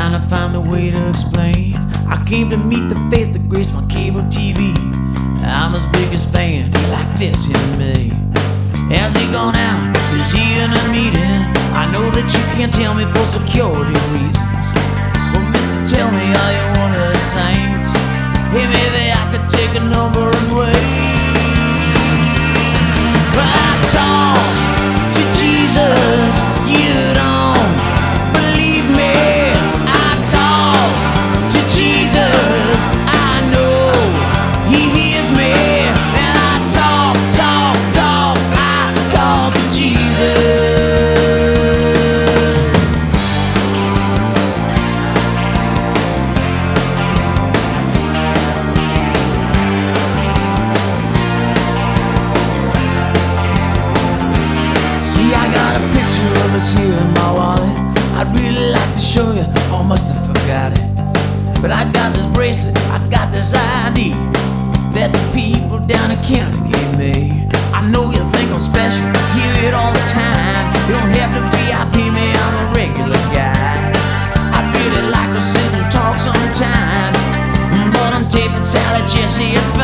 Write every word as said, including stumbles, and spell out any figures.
trying to find the way to explain. I came to meet the face that graced my cable T V. I'm his biggest fan, he like this in me. Has he gone out? Is he in a meeting? I know that you can't tell me for security reasons. Well, mister, tell me, are you one of the saints? Hey, maybe I could take a number and wait. Well, I talk to Jesus, you don't believe me. I talk to Jesus, I know he hears me. And I talk, talk, talk, I talk to Jesus. See, I got a picture of us here in my wallet. I'd really like to show you, oh, must have forgot it. But I got this bracelet, I got this I D that the people down in county gave me. I know you think I'm special, hear it all the time. You don't have to V I P me, I'm a regular guy. I'd really like to sit and talk sometime, but I'm taping Sally Jesse and